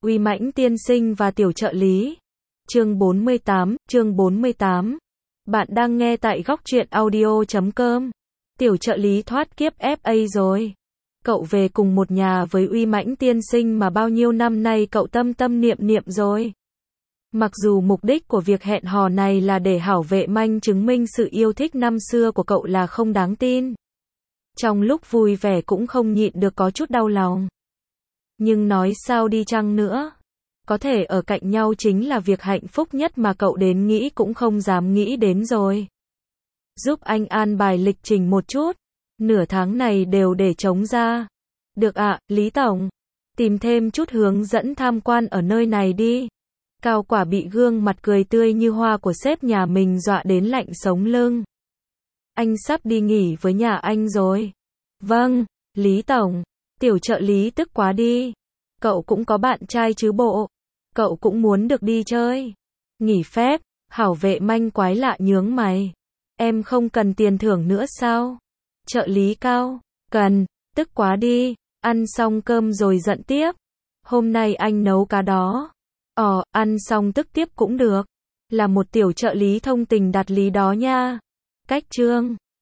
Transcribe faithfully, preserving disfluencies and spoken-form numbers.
Uy Mãnh tiên sinh và tiểu trợ lý. Chương bốn mươi tám, chương bốn mươi tám. Bạn đang nghe tại góc truyện audio chấm com. Tiểu trợ lý thoát kiếp ép a rồi. Cậu về cùng một nhà với Uy Mãnh tiên sinh mà bao nhiêu năm nay cậu tâm tâm niệm niệm rồi. Mặc dù mục đích của việc hẹn hò này là để Hảo Vệ Manh chứng minh sự yêu thích năm xưa của cậu là không đáng tin. Trong lúc vui vẻ cũng không nhịn được có chút đau lòng. Nhưng nói sao đi chăng nữa, có thể ở cạnh nhau chính là việc hạnh phúc nhất mà cậu đến nghĩ cũng không dám nghĩ đến rồi. Giúp anh an bài lịch trình một chút, nửa tháng này đều để trống ra. Được ạ, Lý Tổng. Tìm thêm chút hướng dẫn tham quan ở nơi này đi. Cao Quả bị gương mặt cười tươi như hoa của sếp nhà mình dọa đến lạnh sống lưng. Anh sắp đi nghỉ với nhà anh rồi. Vâng, Lý Tổng. Tiểu trợ lý tức quá đi. Cậu cũng có bạn trai chứ bộ. Cậu cũng muốn được đi chơi. Nghỉ phép, Hảo Vệ Manh quái lạ nhướng mày. Em không cần tiền thưởng nữa sao? Trợ lý Cao, cần, tức quá đi. Ăn xong cơm rồi giận tiếp. Hôm nay anh nấu cá đó. Ờ, ăn xong tức tiếp cũng được. Là một tiểu trợ lý thông tình đạt lý đó nha. Cách chương.